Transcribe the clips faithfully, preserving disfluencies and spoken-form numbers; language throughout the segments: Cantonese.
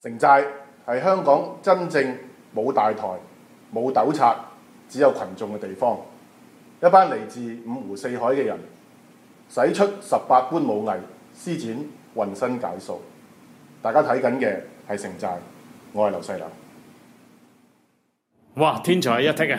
城寨係香港真正冇大台、冇糾察，只有群眾嘅地方。一班嚟自五湖四海嘅人，使出十八般武藝，施展渾身解數。大家睇緊嘅係城寨，我係劉細良。 哇！天才一剔啊！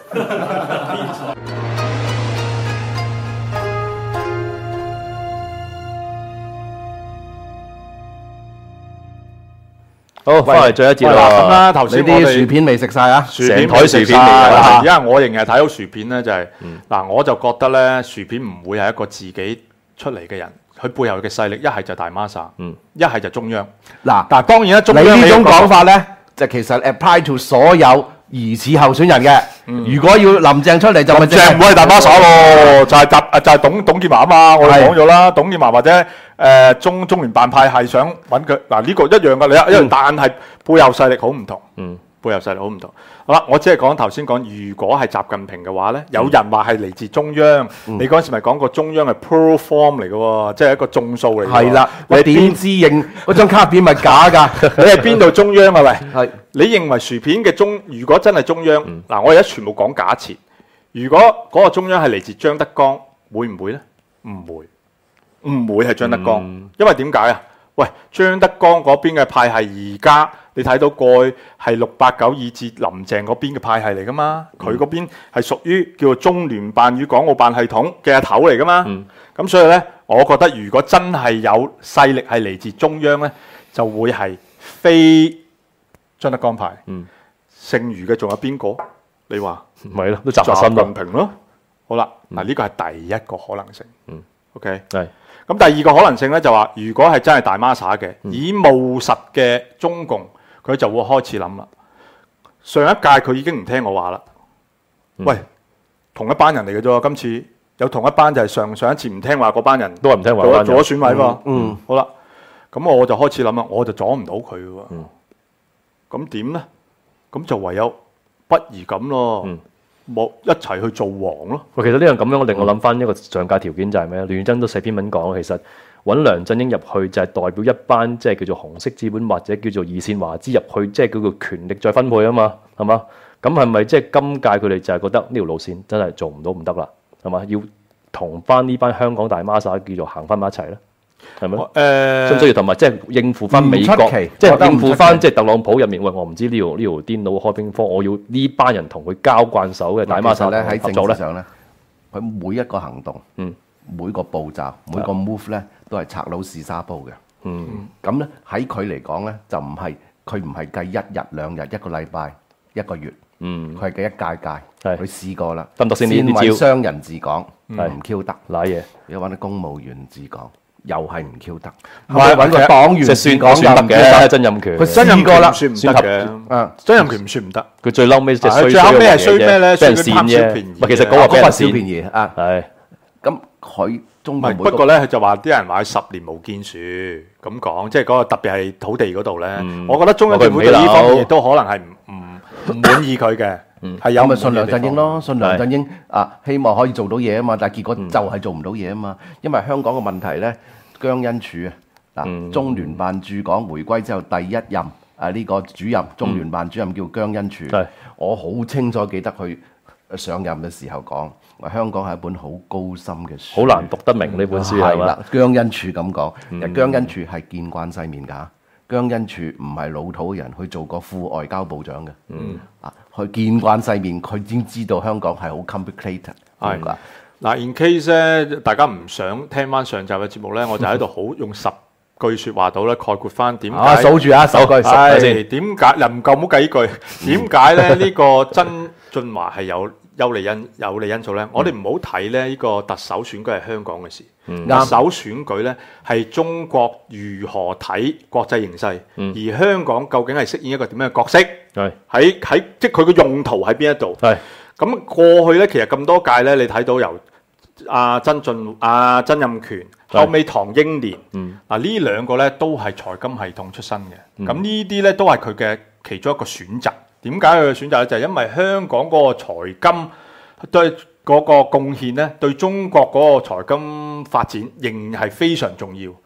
好，翻嚟最後一節啦。 咁啦，頭先我哋啲薯片未食晒啊， 薯片成台薯片嚟而㗎。 家我仍然係睇到薯片咧，就係嗱，我就覺得咧，薯片唔會係一個自己出嚟嘅人，佢背後嘅勢力一係就大孖沙，一係就中央。 嗱， 但係當然啦，中你央呢種講法咧，就其實 apply to 所有疑似候選人嘅。如果要林鄭出嚟，就咪林鄭唔會係大孖沙咯，就係習就係董董建華啊嘛，我哋講咗啦，董建華或者誒中中聯辦派係想揾佢嗱呢個一樣嘅，你一樣，但係背後勢力好唔同。嗯。背後勢力好唔同。好啦，我只係講頭先講，如果係習近平嘅話咧，有人話係嚟自中央， 嗯、 你嗰陣時咪講過中央係 plural form 嚟嘅喎，即係一個眾數嚟嘅。 係啦， 你點知認嗰張卡片咪假㗎？ 你係邊度中央啊？喂， 係你認為薯片嘅中，如果真係中央，嗱、嗯，我而家全部講假設，如果嗰個中央係嚟自張德江，會唔會咧？唔會，唔會係張德江，嗯、因為點解啊？喂，張德江嗰邊嘅派系而家你睇到過去係六八九以至林鄭嗰邊嘅派系嚟噶嘛？佢嗰、嗯、邊係屬於叫做中聯辦與港澳辦系統嘅阿頭嚟噶嘛？咁、嗯、所以呢，我覺得如果真係有勢力係嚟自中央呢，就會係非張德江派。嗯，剩餘嘅仲有邊個？你話唔係咯，都習習近平咯。好啦，嗱呢個係第一個可能性。嗯 ，OK，係。咁第二個可能性咧就話，如果係真係大孖沙嘅，以務實嘅中共，佢就會開始諗啦。上一屆佢已經唔聽我話啦。嗯、喂，同一班人嚟嘅啫，今次有同一班就係上上一次唔聽話嗰班人都係唔聽話，做咗做咗選委喎。嗯，嗯好啦，咁我就開始諗啦，我就阻唔到佢嘅喎。嗯，咁點咧？咁就唯有不如咁咯。嗯。冇一齊去做王咯。 喂，其實呢樣咁樣，我令我諗翻一個上屆條件就係咩咧？廖遠珍都寫篇文講，其實揾梁振英入去就係代表一班即係叫做紅色資本或者叫做二線華資入去，即係叫做權力再分配啊嘛，係嘛？咁係咪即係今屆佢哋就係覺得呢條路線真係做唔到唔得啦，係嘛？要同翻呢班香港大孖沙叫做行翻埋一齊咧？係咪？誒，需唔需要同埋即係應付翻美國，即係應付翻即係特朗普入面？喂，我唔知呢條呢條電腦開邊科，我要呢班人同佢交慣手嘅大孖沙咧喺政治上咧， 佢每一個行動，嗯，每個步驟，每個 move 咧，都係拆佬試沙煲嘅。嗯，咁咧喺佢嚟講咧，就唔係佢唔係計一日兩日一個禮拜一個月，嗯，佢係計一屆屆，佢試過啦， 得唔得先？ 先為商人治港， 係唔 Q 得， 賴嘢， 如果揾啲公務員治港。又係唔 Q 得， 唔係揾個黨員即係算講算得嘅曾蔭權， 佢曾蔭權算唔得嘅， 啊曾蔭權唔算唔得， 佢最嬲尾即係衰最後尾係衰咩咧？ 俾人跣啫，唔係其實嗰個俾人小便宜啊， 係咁佢中唔係不過咧，佢就話啲人話十年冇見樹咁講，即係嗰個特別係土地嗰度咧，我覺得中央政府對呢方面亦都可能係唔唔唔滿意佢嘅。 係有咪信梁振英咯，信梁振英啊，希望可以做到嘢啊嘛，但係結果就係做唔到嘢啊嘛，因為香港嘅問題咧，姜恩柱啊，嗱中聯辦駐港回歸之後第一任啊呢個主任，中聯辦主任叫姜恩柱，我好清楚記得佢上任嘅時候講，話香港係一本好高深嘅書， 好難讀得明呢本書係嘛？ 姜恩柱咁講，姜恩柱係見慣世面㗎。姜恩柱唔係老土嘅人，去做過副外交部長嘅，嗯啊，佢見慣世面，佢先知道香港係好 complicated。 係㗎，嗱，in case 咧，大家唔想聽翻上集嘅節目咧，我就喺度好用十句説話到咧概括翻點解。 啊，數住啊，首句， 係點解？又唔夠冇幾句？點解咧？呢個曾俊華係有有利因有利因素咧？我哋唔好睇咧，呢個特首選舉係香港嘅事。特首選舉咧係中國如何睇國際形勢，而香港究竟係飾演一個點樣嘅角色？係喺喺即係佢嘅用途喺邊一度？係咁過去咧，其實咁多屆咧，你睇到由阿曾俊、阿曾蔭權，後尾唐英年，嗱呢兩個咧都係財金系統出身嘅。咁呢啲咧都係佢嘅其中一個選擇。點解佢嘅選擇咧？就係因為香港嗰個財金對嗰個貢獻咧，對中國嗰個財金發展仍然係非常重要。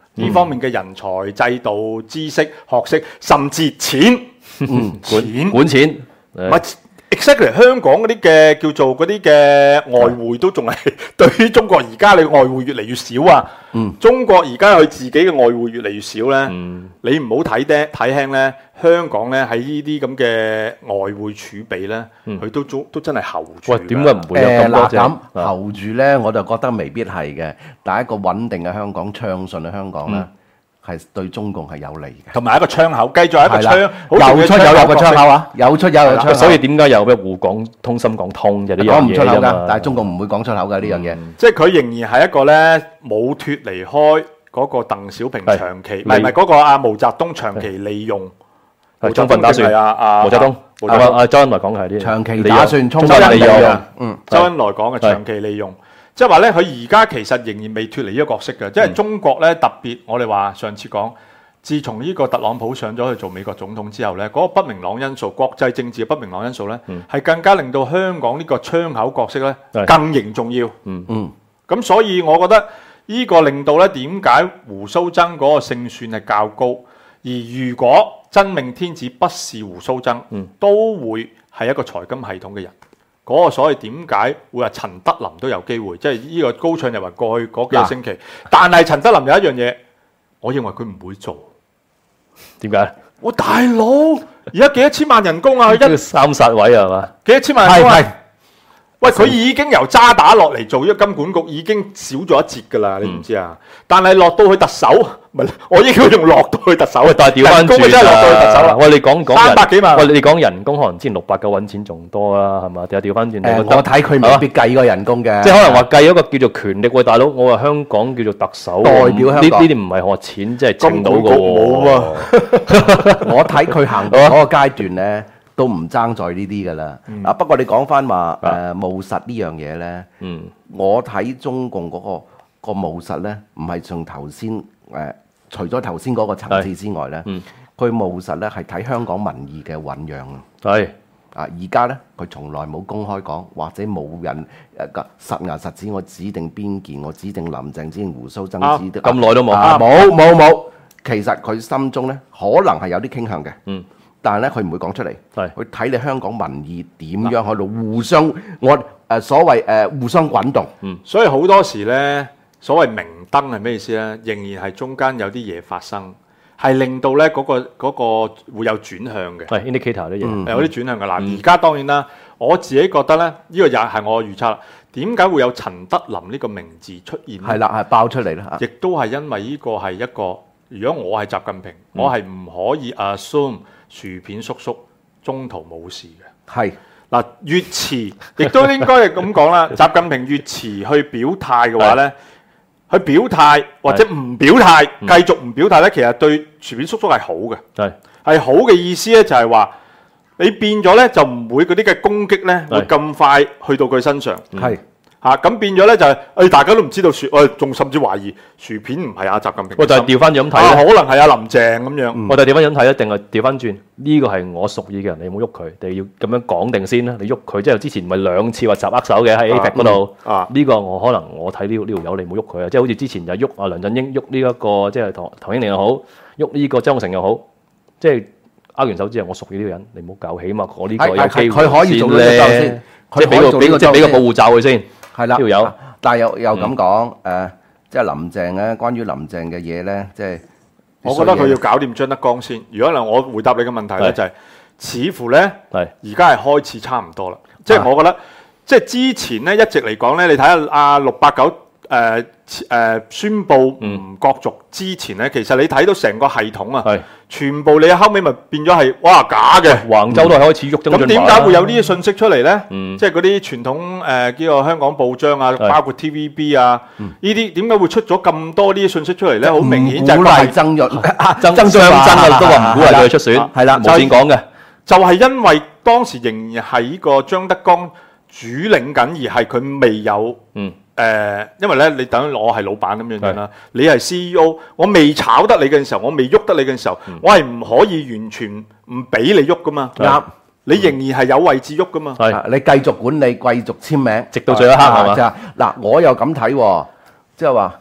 呢方面嘅人才、制度、知識、學識，甚至錢， 嗯， 錢管管錢， 唔係 exactly 香港嗰啲嘅叫做嗰啲嘅外匯都仲係對於中國而家你外匯越嚟越少啊！ 嗯， 中國而家佢自己嘅外匯越嚟越少咧， 嗯， 你唔好睇低睇輕咧，香港咧喺呢啲咁嘅外匯儲備咧，佢都都都真係候住。 喂，點解唔會有誒咁多隻？ 嗱咁候住咧，我就覺得未必係嘅。但係一個穩定嘅香港、暢順嘅香港咧，係對中共係有利嘅。 同埋一個窗口，繼續係一個係窗， 啦， 好重要嘅有出有入嘅窗口角色。 啊，有出有入嘅窗口。 所以點解有咩滬港通、深港通就呢樣講唔出口㗎嘢啫嘛， 但係中共唔會講出口㗎呢樣嘢。 即係佢仍然係一個咧冇脱離開嗰個鄧小平係長期，唔係唔係嗰個阿毛澤東長期利用。 係充分打算係啊啊毛澤東， 毛澤東啊啊周恩來講嘅係啲長期利用打算充充分利用分利用， 嗯， 周恩來講嘅長期利用，即係話咧，佢而家其實仍然未脱離呢個角色嘅，即係中國咧特別，我哋話上次講，自從呢個特朗普上咗去做美國總統之後咧，嗰、個不明朗因素、國際政治嘅不明朗因素咧，係、更加令到香港呢個窗口角色咧係更形重要。 嗯嗯， 咁所以我覺得呢個令到咧點解胡鬚曾嗰個勝算係較高，而如果真命天子不是胡鬚曾， 嗯都會係一個財金系統嘅人。嗰、個所謂點解會話陳德霖都有機會，即係呢個高唱日華過去嗰幾個星期，但係陳德霖有一樣嘢，我認為佢唔會做。 點解？ 我大佬而家幾多千萬人工啊？佢一呢個三殺位係嘛？ 幾多千萬人工啊？ 係係喂，佢已經由渣打落嚟做呢個金管局，已經少咗一截㗎啦，你唔知啊？但係落到去特首，唔係我應該用落到去特首， 喂，但係調翻人工轉真係落到去特首啦。 喂，你講講三百幾萬喂，你講人工可能之前六百九揾錢仲多啦，係嘛？定係調翻轉？ 誒， 你覺得我睇佢未必計個人工嘅， 即係可能話計一個叫做權力喂，大佬，我話香港叫做特首， 代表香港呢呢啲唔係學錢，即係稱到嘅金管局冇喎。 我睇佢行到嗰個階段咧，都唔爭在呢啲噶啦。啊，不過你講翻話誒務實呢樣嘢咧， 嗯， 我睇中共嗰個個務實咧，唔係從頭先誒，除咗頭先嗰個層次之外咧，佢務實咧係睇香港民意嘅醖釀啊。 係啊！而家咧，佢從來冇公開講，或者冇人誒個實牙實齒，我指定邊件，我指定林鄭，指定胡鬚曾， 啊指定咁耐都冇啊冇冇冇。其實佢心中咧，可能係有啲傾向嘅， 嗯， 但係咧佢唔會講出嚟， 係佢睇你香港民意點樣喺度互相，我誒、呃、所謂誒、呃、互相滾動， 所以好多時咧，所謂明燈係咩意思咧？仍然係中間有啲嘢發生，係令到咧嗰、個嗰、個會有轉向嘅。 係 indicator 啲嘢， 有啲轉向嘅嗱，而家、當然啦，我自己覺得咧，呢、個又係我嘅預測啦。點解會有陳德霖呢個名字出現呢？ 係啦，係爆出嚟啦嚇。 亦都係因為呢個係一個，如果我係習近平，我係唔可以 assume 薯片叔叔中途冇事嘅。 係嗱，越遲亦都應該係咁講啦。習近平越遲去表態嘅話咧，去表態或者唔表態，繼續唔表態咧，其實對薯片叔叔係好嘅。 係係好嘅意思咧，就係話你變咗咧，就唔會嗰啲嘅攻擊咧，會咁快去到佢身上。 係嚇咁變咗咧就係、誒大家都唔知道薯，我哋仲甚至懷疑薯片唔係阿習近平嘅心。 喂，但係調翻轉咁啊， 睇咧， 可能係阿林鄭咁樣。 我就調翻轉咁睇一定係調翻轉，呢個係我屬意嘅人，你唔好喐佢，你要咁樣講定先啦。你喐佢，即係之前咪兩次話集握手嘅喺 A P E C 嗰度， 啊呢個我可能我睇呢呢條友你唔好喐佢啊，即係好似之前就喐阿梁振英喐呢一個即係唐唐英年又好，喐呢個張學成又好，即係握完手之後，我屬意呢個人，你唔好搞起嘛，我呢個有機會佢可以做到呢個先， 即係俾個俾個即係俾個保護罩佢先， 係啦， 呢條友。 但係又又咁講誒，即係林鄭咧，關於林鄭嘅嘢咧，即係我覺得佢要搞掂張德江先。如果嗱，我回答你嘅問題咧， 係就係似乎咧， 係而家係開始差唔多啦。即係我覺得，即係之前咧一直嚟講咧，你睇下阿六八九誒誒宣布唔角逐之前咧，其實你睇到成個系統啊， 係全部你後尾咪變咗係哇假嘅。 橫州都係開始喐曾咁點俊華啦解會有呢啲信息出嚟咧？ 嗯即係嗰啲傳統誒、呃、叫做香港報章啊， 係包括 T V B 啊，呢啲點解會出咗咁多呢啲信息出嚟咧？好明顯就鼓係勵曾潤曾曾相爭啊，都話唔鼓勵佢出選， 係啦無線講嘅， 就係因為當時仍然係呢個張德江主領緊，而係佢未有嗯。 誒、呃，因為咧，你等我係老闆咁樣樣啦，你係 C E O，我未炒得你嘅時候，我未喐得你嘅時候， 嗯、 我係唔可以完全唔俾你喐噶嘛。 啱， 你仍然係有位置喐噶嘛。 係啊你繼續管理，繼續簽名， 直到最後一刻係嘛？ 就嗱，我又咁睇喎，即係話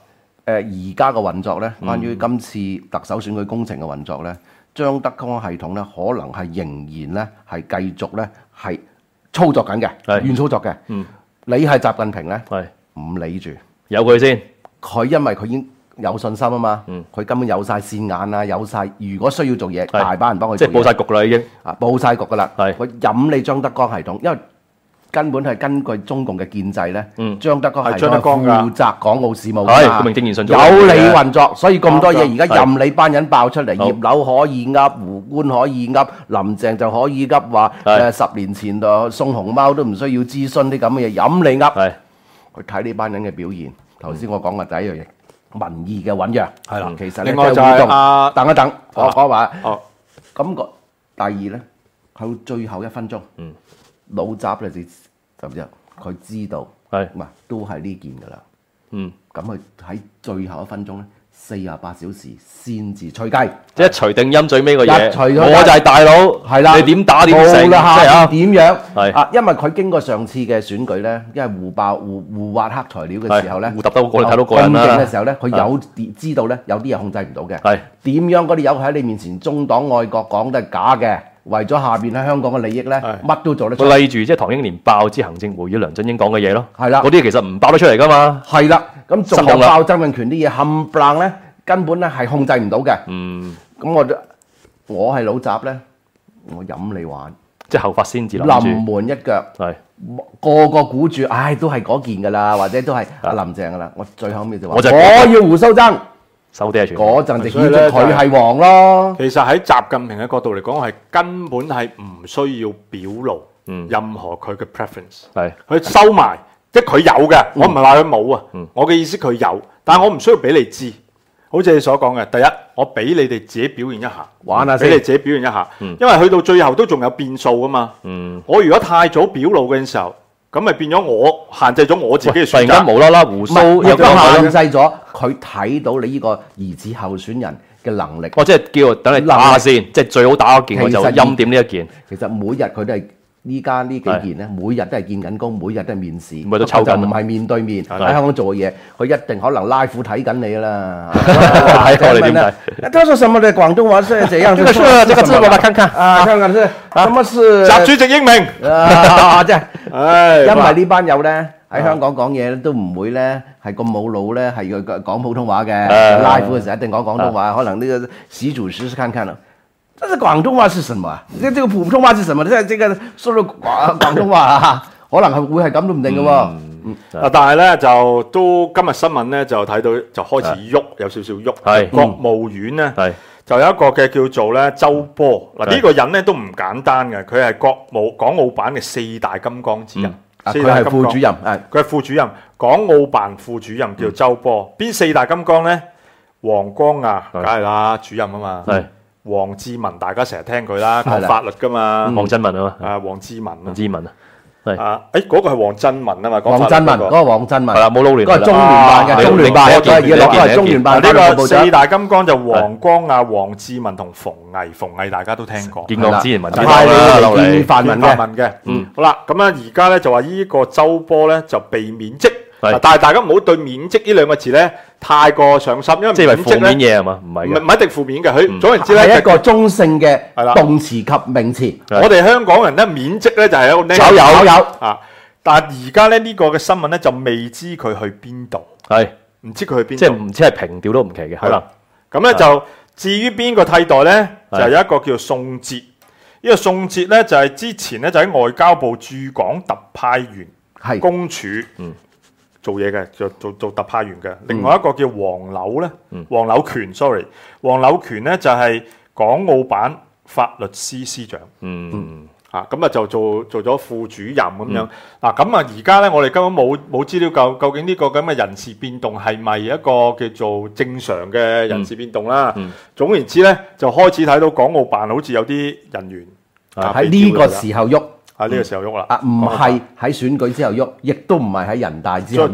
而家嘅運作咧，關於今次特首選舉工程嘅運作咧，張德江系統咧，可能係仍然咧係繼續咧係操作緊嘅，軟操作嘅。嗯，你係習近平咧，係唔理住， 由佢先。 佢因為佢已經有信心啊嘛，佢、嗯、根本有晒線眼啊，有晒如果需要做嘢，大把人幫佢做嘢， 即係佈晒局啦已經。 啊，佈晒局噶啦。係佢任你張德江系統，因為根本係根據中共嘅建制咧，嗯、張德江係負責港澳事務㗎， 係名正言順有你運作，所以咁多嘢而家任你班人爆出嚟，葉劉可以噏，胡官可以噏，林鄭就可以噏話誒十年前就送熊貓都唔需要諮詢啲咁嘅嘢，任你噏。係佢睇呢班人嘅表現。頭先我講嘅第一樣嘢，民意嘅醖釀係啦，其實另外就係啊，等一等，我講話哦，咁個第二咧，去到最後一分鐘，嗯。老習咧就就之後，佢知道係唔係都係呢件㗎啦。嗯，咁佢喺最後一分鐘咧，四十八小時先至吹雞， 即係一錘定音最尾個嘢。 我就係大佬，係啦，你點打點成，即係啊點樣？係啊，因為佢經過上次嘅選舉咧，因為互爆互互挖黑材料嘅時候咧， 互揼得過嚟睇到過癮啦。 嘅時候咧，佢有知道咧，有啲嘢控制唔到嘅。係點樣嗰啲友喺你面前中黨愛國講都係假嘅。為咗下邊喺香港嘅利益咧，乜都做得出。 例如即係唐英年爆之行政會議梁振英講嘅嘢咯， 係啦， 嗰啲其實唔爆得出嚟噶嘛。 係啦，咁仲有爆曾蔭權啲嘢冚唪唥咧，根本咧係控制唔到嘅。嗯，咁我我係老習咧，我任你玩， 即係後發先至諗住臨門一腳，係個個估住，唉，都係嗰件㗎啦，或者都係阿林鄭㗎啦。我最後尾就話，我要胡鬚曾。 收啲係全嗰陣就顯咗佢係王咯。 其實喺習近平嘅角度嚟講，係根本係唔需要表露任何佢嘅 preference。係佢收埋，即係佢有嘅。我唔係話佢冇啊。我嘅意思佢有，但係我唔需要俾你知。好似你所講嘅，第一我俾你哋自己表現一下， 玩下俾你自己表現一下。因為去到最後都仲有變數噶嘛。我如果太早表露嘅時候，咁咪變咗我限制咗我自己嘅選擇。 突然間無啦啦胡鬚亦都限制咗佢睇到你呢個疑似候選人嘅能力。 哦，即係叫等你打下先，即係最好打嗰件，我就欽點呢一件。 其實每日佢都係依家呢幾件咧，每日都係見緊工，每日都係面試， 每日都抽緊， 唔係面對面喺香港做嘢，佢一定可能拉褲睇緊你啦。 睇我哋點睇？ 他說什麼的廣東話是怎樣？這個是這個字，我來看看啊，看看是什麼是習主席英明啊！即係，唉，因為呢班友咧喺香港講嘢都唔會咧係咁冇腦咧，係要講普通話嘅。拉褲嘅時候一定講廣東話，可能呢個習主席是看看啦。這是廣東話是什麼？這這個普通話是什麼？即係這個說到廣廣東話啊，可能係會係咁都唔定嘅喎。啊、 嗯，但係咧就都今日新聞咧就睇到就開始喐，有少少喐。係國務院咧，係就有一個嘅叫做咧周波嗱，呢個人咧都唔簡單嘅，佢係國務港澳辦嘅四大金剛之一。 佢係副主任，係佢係副主任，港澳辦副主任叫周波。邊、嗯、四大金剛咧？黃光亞梗係啦，主任啊嘛。係。黃志文，大家成日聽佢啦，講法律噶嘛。 黃振文啊嘛， 啊黃志文啊， 黃志文啊，係啊，誒嗰個係黃振文啊嘛， 黃振文嗰個黃振文係啦，冇撈亂， 嗰個中聯辦嘅，中聯辦嘅，而家攞係中聯辦呢個四大金剛就黃光亞、黃志文同馮毅，馮毅大家都聽過， 見過之前文章啦，見泛民嘅，嗯，好啦，咁啊而家咧就話呢個周波咧就被免職。但係大家唔好對免職呢兩個字咧太過上心，因為即係負面嘢係嘛？唔係唔係一定負面嘅，佢總言之咧係一個中性嘅動詞及名詞。 我哋香港人咧免職咧就係一個有有有啊！但係而家咧呢個嘅新聞咧就未知佢去邊度，係唔知佢去邊度， 即係唔知係平調都唔奇嘅。可能咁咧就至於邊個替代咧，就有一個叫宋哲。呢個宋哲咧就係之前咧就喺外交部駐港特派員公署。嗯。做嘢嘅，做做做特派員嘅。另外一個叫黃柳咧，黃柳權 ，sorry， 黃柳權咧就係港澳版法律司司長。嗯嗯，啊咁啊就做做咗副主任咁樣。嗱咁啊而家咧，我哋根本冇冇資料究究竟呢個咁嘅人事變動係咪一個叫做正常嘅人事變動啦？嗯嗯、總言之咧，就開始睇到港澳辦好似有啲人員喺呢個時候喐。 喺呢個時候喐啦， 啊唔係喺選舉之後喐，亦都唔係喺人大之後喐，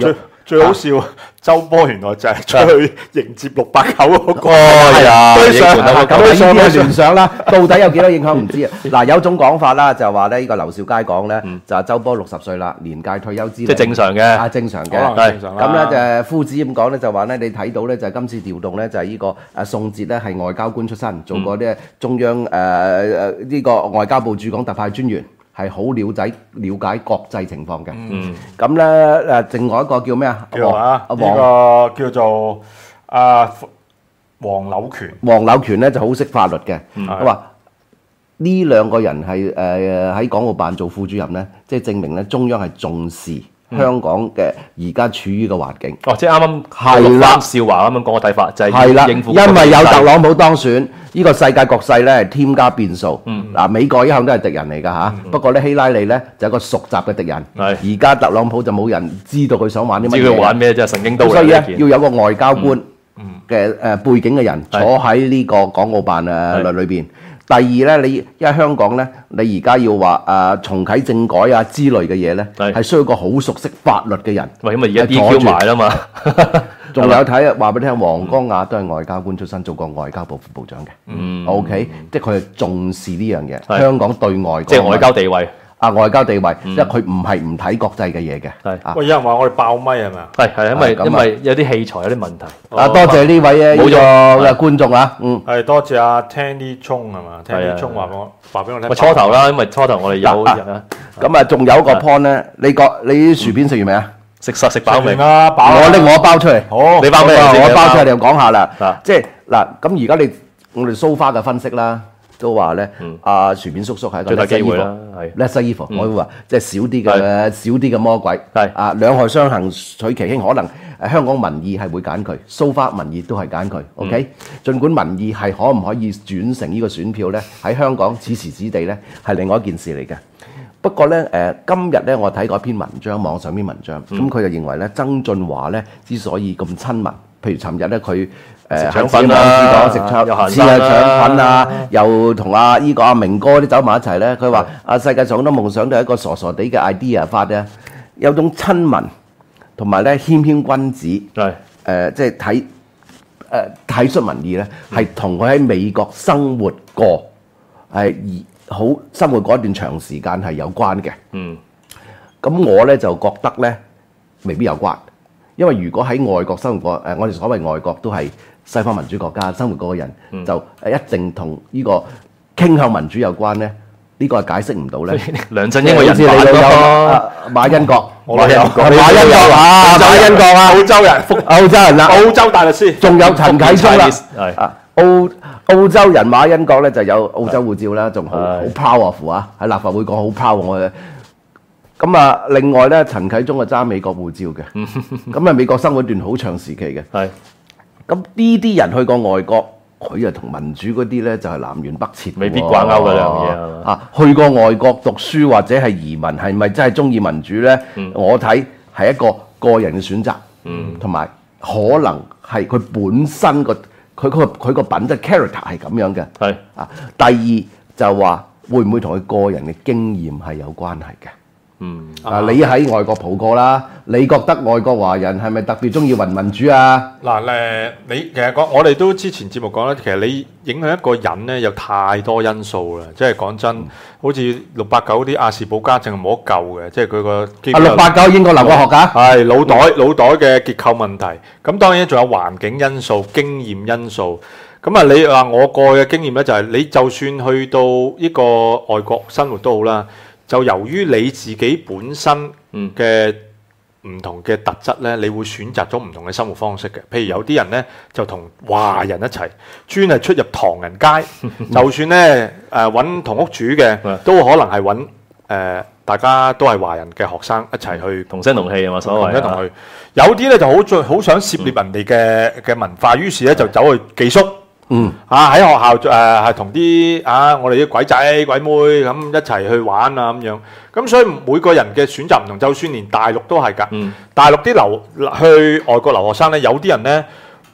最好笑，周波原來就係出去迎接六八九嗰個。 係啊， 對上影盤啊咁呢啲係聯想啦，到底有幾多影響唔知啊？嗱，有種講法啦，就話咧呢個劉少佳講咧，就係周波六十歲啦，年屆退休之齡， 即係正常嘅， 啊正常嘅， 可能正常啦。 咁咧就夫子咁講咧，就話咧你睇到咧就係今次調動咧就係呢個誒宋哲咧係外交官出身，做過啲中央誒誒呢個外交部駐港特派專員。係好了解了解國際情況嘅，咁咧誒，另外一個叫咩啊？ 叫啊，呢個叫做啊黃柳權。 黃柳權咧就好識法律嘅，佢話呢兩個人係誒喺港澳辦做副主任咧，即係證明咧中央係重視香港嘅而家處於嘅環境。 哦，即係啱啱係啦， 少華啱啱講嘅睇法就係係啦， 應付因為有特朗普當選。呢個世界局勢咧係添加變數，嗱美國一向都係敵人嚟㗎嚇，不過咧希拉里咧就係一個熟習嘅敵人，而家特朗普就冇人知道佢想玩啲乜嘢， 知佢玩咩啫，神經刀嚟嘅。 所以咧要有個外交官嘅誒背景嘅人坐喺呢個港澳辦誒裏裏邊。第二咧，你因為香港咧，你而家要話誒重啟政改啊之類嘅嘢咧，係需要個好熟悉法律嘅人。 喂，咁啊而家 D Q 埋啦嘛。 仲有睇話俾你聽，黃光亞都係外交官出身，做過外交部副部長嘅。嗯，OK，即係佢係重視呢樣嘢。香港對外即係外交地位啊，外交地位，因為佢唔係唔睇國際嘅嘢嘅。 係啊， 喂，有人話我哋爆咪係咪啊？ 係係因為因為有啲器材有啲問題。 啊，多謝呢位嘅呢個嘅觀眾啊，嗯， 係多謝阿 Tanny 聰係嘛？Tanny 聰話我話俾我聽。 初頭啦，因為初頭我哋有啊。 咁啊，仲有個 point 咧，你覺你啲薯片食完未啊？ 食實食飽未啊？飽。 我拎我包出嚟。 好， 你包咩？我包出嚟，你又講下啦。 嗱， 即係嗱，咁而家你我哋 so far嘅分析啦，都話咧，阿薯片叔叔係一個最大機會啦，係 lesser evil，我會話即係少啲嘅少啲嘅魔鬼。 係啊，兩害相衡取其輕，可能誒香港民意係會揀佢 ，so far 民意都係揀佢。OK，儘管民意係可唔可以轉成呢個選票咧，喺香港此時此地咧係另外一件事嚟嘅。不過咧，誒、呃、今日咧，我睇過一篇文章，網上篇文章，咁佢、嗯、就認為咧，曾俊華咧之所以咁親民，譬如尋日咧，佢誒喺自己網誌講食腸，試下腸粉啊，又同阿依個阿明哥啲走埋一齊咧，佢話啊世界上好多夢想都係一個傻傻地嘅 idea 發嘅，有種親民同埋咧謙謙君子，係誒、呃、即係睇誒體恤民意咧，係同佢喺美國生活過係而。好生活嗰一段長時間係有關嘅，嗯，咁我咧就覺得咧未必有關，因為如果喺外國生活過，誒我哋所謂外國都係西方民主國家生活過嘅人，嗯、就誒一定同呢個傾向民主有關咧，呢、呢個係解釋唔到咧。 梁振英嘅人好似你老友馬恩國， 我都有馬恩國啊，馬恩國啊， 澳洲人， 澳洲人啦， 澳洲大律師， 仲有陳啟宗啦， 係啊澳。澳洲人馬恩國咧就有澳洲護照啦，仲好好 powerful 啊！喺立法會講好 power 我嘅。咁啊，另外咧，陳啟宗係揸美國護照嘅，咁啊美國生活一段好長時期嘅。係。咁呢啲人去過外國，佢啊同民主嗰啲咧就係南轅北轍， 未必掛鈎嗰樣嘢啊！去過外國讀書或者係移民，係咪真係中意民主咧？嗯、我睇係一個個人嘅選擇，同埋、嗯、可能係佢本身個。佢佢佢個品質 character 係咁樣嘅，係啊。第二就話會唔會同佢個人嘅經驗係有關係嘅？嗯啊，你喺外國蒲過啦，你覺得外國華人係咪特別中意民民主啊？ 嗱誒，你其實講我哋都之前節目講啦，其實你影響一個人咧有太多因素啦，即係講真，嗯、好似六八九啲亞氏保加症係冇得救嘅，即係佢個啊六八九英國留過學㗎， 係腦袋腦袋嘅結構問題。咁當然仲有環境因素、經驗因素。咁啊，你話我過去嘅經驗咧，就係你就算去到呢個外國生活都好啦。就由於你自己本身嘅唔同嘅特質咧，你會選擇咗唔同嘅生活方式嘅。譬如有啲人咧就同華人一齊，專係出入唐人街，就算咧誒揾同屋主嘅，都可能係揾誒大家都係華人嘅學生一齊去同聲同氣啊嘛，所謂同一同去。有啲咧就好最好想涉獵人哋嘅嘅文化，於是咧就走去寄宿。嗯，啊喺學校誒係同啲啊我哋啲鬼仔鬼妹咁一齊去玩啊咁樣，咁所以每個人嘅選擇唔同，就算連大陸都係㗎。嗯，大陸啲留去外國留學生咧，有啲人咧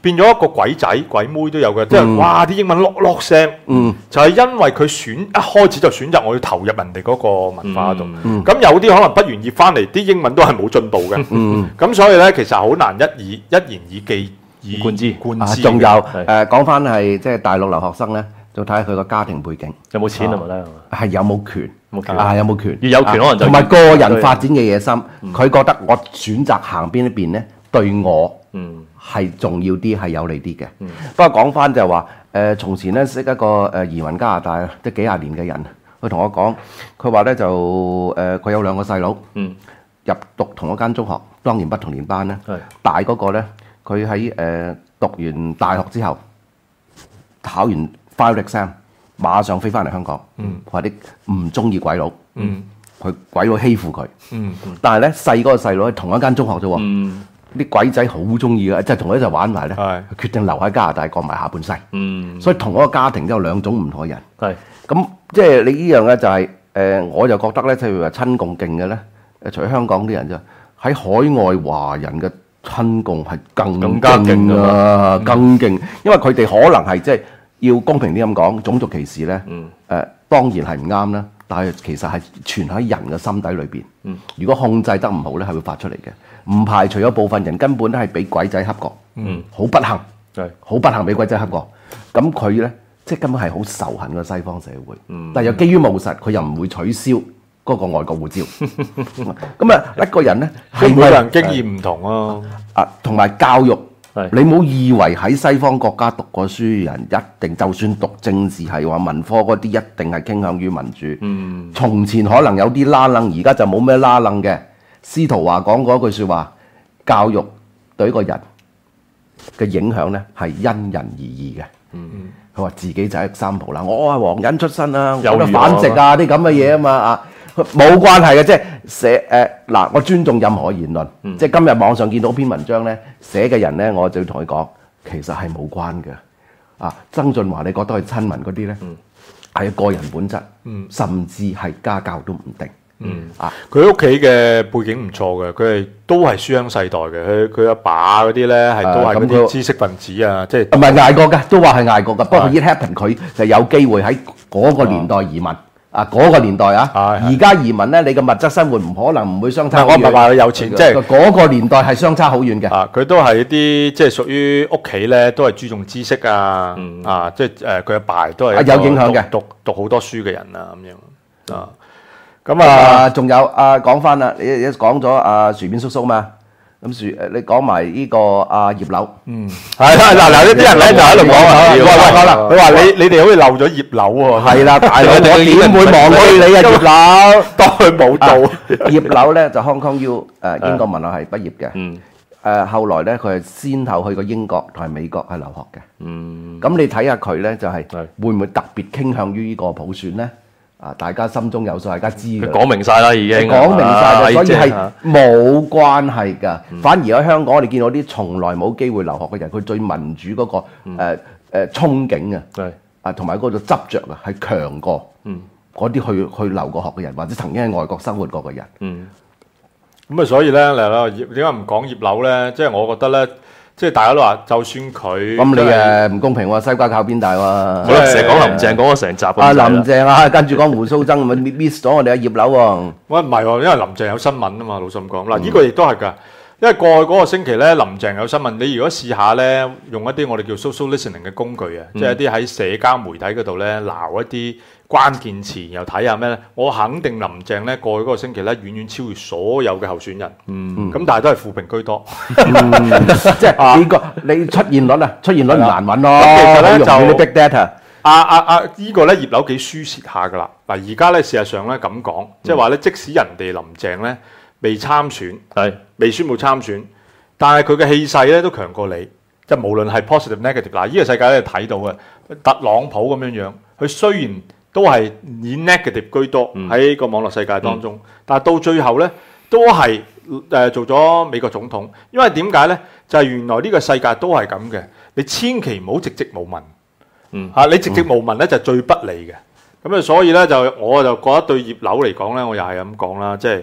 變咗一個鬼仔鬼妹都有嘅，即係哇啲英文落落聲，就係因為佢選一開始就選擇我要投入人哋嗰個文化度，咁有啲可能畢完業翻嚟，啲英文都係冇進步嘅，咁所以咧其實好難一以一言以記以貫之貫之。 仲有誒講翻係即係大陸留學生咧，就睇下佢個家庭背景有冇錢係咪咧？ 係有冇權？ 冇權啊，有冇權？ 越有權可能就同埋個人發展嘅野心，佢覺得我選擇行邊一邊咧，對我係重要啲，係有利啲嘅。不過講翻就係話誒，從前咧識一個誒移民加拿大即係幾廿年嘅人，佢同我講，佢話咧就誒佢有兩個細佬，入讀同一間中學，當然不同年班咧。大嗰個咧，佢喺誒讀完大學之後，考完 final exam。馬上飛翻嚟香港，佢話啲唔中意鬼佬，佢、嗯、鬼佬欺負佢。嗯嗯、但係咧細嗰個細佬喺同一間中學啫喎，啲、嗯、鬼仔好中意嘅，即係同佢一齊玩埋咧，佢決定留喺加拿大過埋下半世。嗯、所以同一個家庭都有兩種唔同嘅人。咁即係你呢樣咧就係、是、誒、呃，我就覺得咧，譬如話親共勁嘅咧，誒除咗香港啲人就喺海外華人嘅親共係更更加勁啊，更勁，因為佢哋可能係即係。要公平啲咁講，種族歧視咧，誒、嗯呃、當然係唔啱啦。但係其實係存喺人嘅心底裏邊。嗯、如果控制得唔好咧，係會發出嚟嘅。唔排除有部分人根本都係俾鬼仔恰過，好、嗯、不幸，好對不幸俾鬼仔恰過。咁佢咧，即係根本係好仇恨嘅西方社會。嗯、但係又基於務實，佢又唔會取消嗰個外國護照。咁啊，一個人咧， 係每個人經驗唔同啊。 啊，同埋教育。你冇以為喺西方國家讀過書人一定，就算讀政治係話文科嗰啲，一定係傾向於民主。嗯，從前可能有啲拉楞，而家就冇咩拉楞嘅。司徒華講過一句説話：教育對一個人嘅影響咧係因人而異嘅。嗯，佢話自己就係三浦啦，我係皇仁出身啊，有得反殖啊啲咁嘅嘢啊嘛啊！冇關係嘅，即係寫誒嗱，我尊重任何言論。嗯、即係今日網上見到篇文章咧，寫嘅人咧，我就要同佢講，其實係冇關嘅。啊，曾俊華，你覺得係親民嗰啲咧，係、嗯、個人本質，嗯、甚至係家教都唔定。嗯啊， 佢屋企嘅背景唔錯嘅，佢係都係書香世代嘅。佢佢阿爸嗰啲咧係都係嗰啲知識分子啊，即係唔係捱過嘅，都話係捱過嘅。不過 it happen 佢就有機會喺嗰個年代移民。啊！嗰、那個年代啊，而家移民咧，你嘅物質生活唔可能唔會相差好遠。我唔係話佢有錢，即係嗰個年代係相差好遠嘅。 啊，佢都係一啲即係屬於屋企咧，都係注重知識啊，嗯、啊，即係誒佢阿爸都係有影響嘅， 讀讀好多書嘅人啊，咁樣啊。 咁啊，仲有啊，講翻啦，你你講咗阿薯片叔叔嘛？咁樹誒，你講埋呢個阿葉劉，嗯，係啦，嗱嗱，呢啲人咧就喺度講啊，喂喂，好啦，佢話你你哋好似漏咗葉劉喎，係啦，大佬，我點會忘記你啊？葉劉，當佢冇到。葉劉咧就 Hong Kong U 誒英國文學系畢業嘅，嗯，誒後來咧佢係先後去過英國同埋美國係留學嘅，嗯，咁你睇下佢咧就係會唔會特別傾向於呢個普選咧？啊！大家心中有數，大家知嘅。 講明晒啦，已經講明晒，所以係冇關係㗎。反而喺香港，我哋見到啲從來冇機會留學嘅人，佢對民主嗰個誒誒憧憬啊，啊同埋嗰個執著啊，係強過嗰啲去去留過學嘅人，或者曾經喺外國生活過嘅人。嗯。 咁啊，所以咧嚟啦，葉點解唔講葉劉咧？即係我覺得咧。即係大家都話，就算佢咁你誒唔公平喎，西瓜靠邊大喎？ 我成日講林鄭講咗成集啊，林鄭啊，跟住講胡鬚曾，咪 miss 咗我哋阿葉劉喎。 喂，唔係喎，因為林鄭有新聞啊嘛，老實講嗱，呢個亦都係㗎。因為過去嗰個星期咧，林鄭有新聞，你如果試下咧，用一啲我哋叫 social listening 嘅工具啊，即係一啲喺社交媒體嗰度咧，撈一啲關鍵詞，然後睇下咩咧，我肯定林鄭咧過去嗰個星期咧，遠遠超越所有嘅候選人。嗯，咁但係都係負評居多。 即係呢個你出現率啊，出現率唔難揾咯。咁其實咧就 big data。 阿阿阿呢個咧葉劉幾輸蝕下㗎啦。嗱而家咧事實上咧咁講，即係話咧，即使人哋林鄭咧未參選，係未宣布參選，但係佢嘅氣勢咧都強過你。即係無論係 positive negative，嗱呢個世界咧睇到嘅特朗普咁樣樣，佢雖然都係以 negative 居多喺個網絡世界當中，嗯、但係到最後咧都係誒、呃、做咗美國總統。因為點解咧？就係、是、原來呢個世界都係咁嘅，你千祈唔好籍籍無聞。嗯，嚇、啊、你籍籍無聞咧就最不利嘅。咁啊，所以咧就我就覺得對葉劉嚟講咧，我又係咁講啦，即係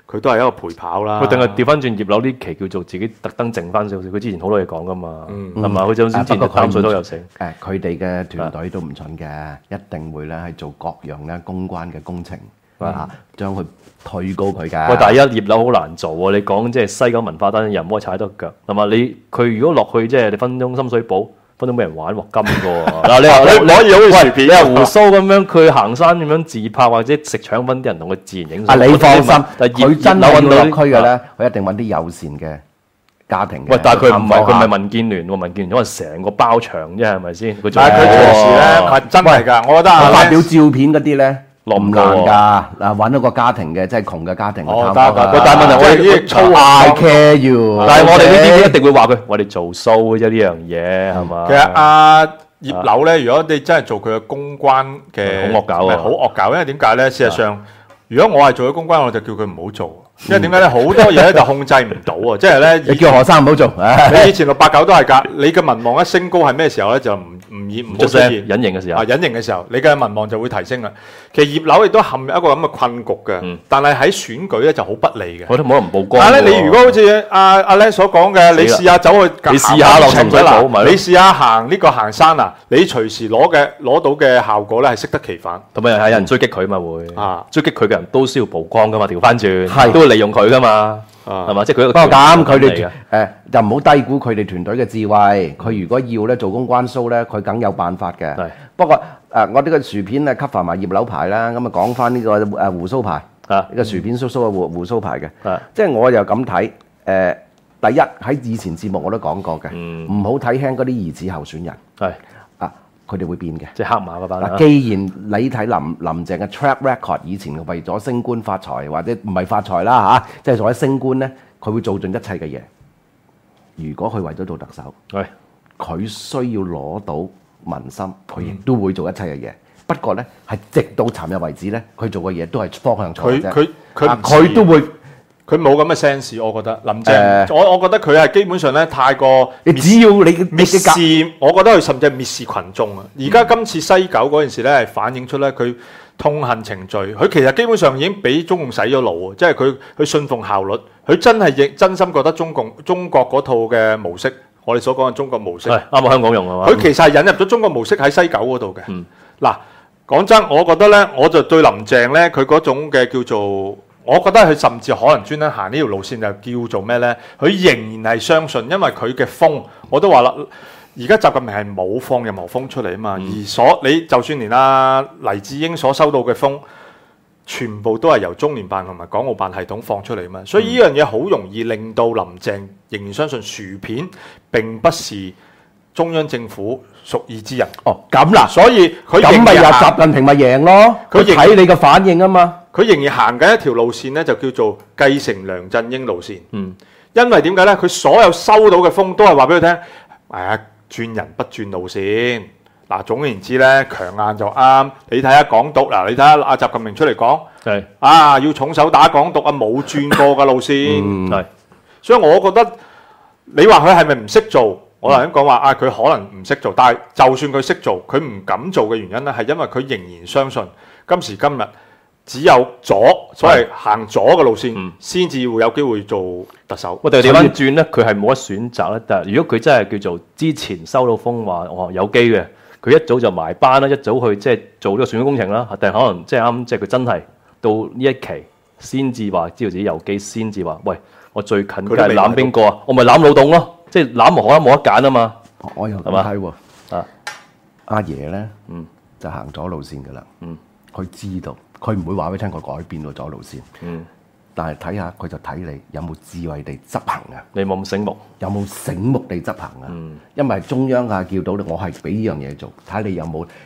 佢都係一個陪跑啦。 佢定係調翻轉葉劉呢期叫做自己特登靜翻少少，佢之前好多嘢講噶嘛，係嘛？佢就算之前淡水都有成。 誒，佢哋嘅團隊都唔蠢嘅，一定會咧係做各樣咧公關嘅工程啊，將佢推高佢㗎。 喂，但係一葉劉好難做喎，你講即係西九文化單又唔可以踩得腳，係嘛？你佢如果落去即係你分鐘深水埗。分鐘俾人玩鑊金嘅喎，嗱你話你可以好似薯片， 你話胡鬚咁樣，佢行山咁樣自拍或者食腸粉啲人同佢自然影相。 啊，你放心， 但佢真係要落區嘅咧，佢一定揾啲友善嘅家庭嘅。 喂，但係佢唔係佢唔係民建聯喎，民建聯可能成個包場啫，係咪先？佢但係佢隨時咧係真係㗎，我覺得啊， 發表照片嗰啲咧。 落唔難㗎，嗱揾到個家庭嘅，即係窮嘅家庭。 哦，得得， 但係問題我哋操 I care you， 但係我哋呢啲一定會話佢，我哋做 show 嘅啫，呢樣嘢係嘛？ 其實阿葉劉咧，如果你真係做佢嘅公關嘅， 好惡搞啊， 好惡搞，因為點解咧？事實上，如果我係做咗公關，我就叫佢唔好做。因為點解咧？好多嘢咧就控制唔到啊！即係咧， 你叫何生唔好做。 你以前六八九都係㗎，你嘅民望一升高係咩時候咧？就唔唔以唔出聲， 隱形嘅時候啊，隱形嘅時候，你嘅民望就會提升啦。其實葉劉亦都陷入一個咁嘅困局嘅，但係喺選舉咧就好不利嘅。 我都冇人曝光。 但係咧，你如果好似阿阿靚所講嘅，你試下走去， 你試下落深水埗咪， 你試下行呢個行山啊，你隨時攞嘅攞到嘅效果咧係適得其反。 同埋有人追擊佢嘛會， 啊， 追擊佢嘅人都需要曝光噶嘛，調翻轉都會利用佢噶嘛。係嘛？即係佢一個。 不過咁，佢哋誒就唔好低估佢哋團隊嘅智慧。佢如果要咧做公關 show 咧，佢梗有辦法嘅。不過誒，我呢個薯片咧 cover 埋葉劉牌啦，咁啊講翻呢個誒胡鬚牌啊，呢個薯片叔叔嘅胡胡鬚牌嘅。即係我又咁睇誒，第一喺以前節目我都講過嘅，唔好睇輕嗰啲疑似候選人。係啊，佢哋會變嘅。 即係黑馬嗰班。 嗱，既然你睇林林鄭嘅 track record，以前為咗升官發財或者唔係發財啦嚇，即係為咗升官咧，佢會做盡一切嘅嘢。如果佢為咗做特首，係佢需要攞到民心，佢亦都會做一切嘅嘢。不過咧，係直到尋日為止咧，佢做嘅嘢都係方向錯嘅啫。 佢佢佢佢都會。 佢冇咁嘅 sense，我覺得林鄭，我我覺得佢係基本上咧太過， 你只要你蔑視，我覺得佢甚至係蔑視群眾啊！而家今次西九嗰件事咧，係反映出咧佢痛恨程序，佢其實基本上已經俾中共洗咗腦啊！即係佢佢信奉效率，佢真係亦真心覺得中共中國嗰套嘅模式，我哋所講嘅中國模式， 啱啱香港用係嘛？ 佢其實係引入咗中國模式喺西九嗰度嘅。嗱，講真，我覺得咧，我就對林鄭咧，佢嗰種嘅叫做。我覺得佢甚至可能專登行呢條路線，就叫做咩呢？佢仍然係相信，因為佢嘅風，我都話啦，而家習近平係冇放任何風出嚟啊嘛。嗯、而所你就算連阿黎智英所收到嘅風，全部都係由中聯辦同埋港澳辦系統放出嚟啊嘛。所以呢樣嘢好容易令到林鄭仍然相信薯片並不是中央政府屬意之人。 哦，咁啦， 所以佢咁咪又習近平咪贏咯？佢睇你嘅反應啊嘛。 佢仍然行緊一條路線咧，就叫做繼承梁振英路線。嗯，因為點解咧？佢所有收到嘅風都係話俾佢聽，誒轉人不轉路線。嗱，總而言之咧，強硬就啱。你睇下港獨，嗱，你睇下阿習近平出嚟講，係啊，要重手打港獨啊，冇轉過嘅路線。係，所以我覺得你話佢係咪唔識做？我頭先講話啊，佢可能唔識做，但係就算佢識做，佢唔敢做嘅原因咧，係因為佢仍然相信今時今日。只有左，所謂行左嘅路線，先至、嗯、會有機會做特首。 我哋調翻轉咧，佢係冇得選擇咧。但係如果佢真係叫做之前收到風話，哦有機嘅，佢一早就埋班啦，一早去即係做呢個選舉工程啦。定可能即係啱，即係佢真係到呢一期先至話知道自己有機，先至話喂，我最近梗係攬邊個啊？我咪攬老董咯，即係攬無可冇得揀啊嘛。 我又咁睇喎，啊阿爺咧，嗯就行左路線㗎啦，嗯佢知道。佢唔會話俾你聽，佢改變咗左路線。嗯，但係睇下佢就睇你有冇智慧地執行啊！ 你冇咁醒目， 有冇醒目地執行啊？嗯，因為中央啊叫到你，我係俾呢樣嘢做，睇你有冇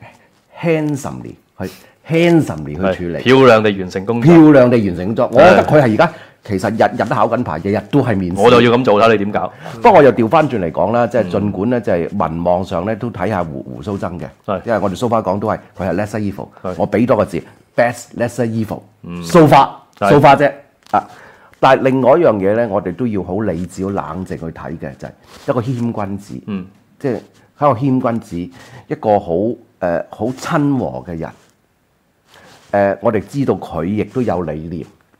handsomely 去 handsomely 去處理， 漂亮地完成工作， 漂亮地完成工作。我覺得佢係而家其實日日都考緊牌，日日都係面試。 我就要咁做，睇你點搞。 不過我又調翻轉嚟講啦，即係儘管咧，就係民望上咧都睇下胡胡鬚曾嘅，因為我哋 so far 講都係佢係 lesser evil。我俾多個字。Best lesser evil，so far，so far 啫啊！但係另外一樣嘢咧，我哋都要好理智、好冷靜去睇嘅，就係、是、一個謙君子，嗯，即係一個謙君子，一個好誒好親和嘅人。誒、呃，我哋知道佢亦都有理念，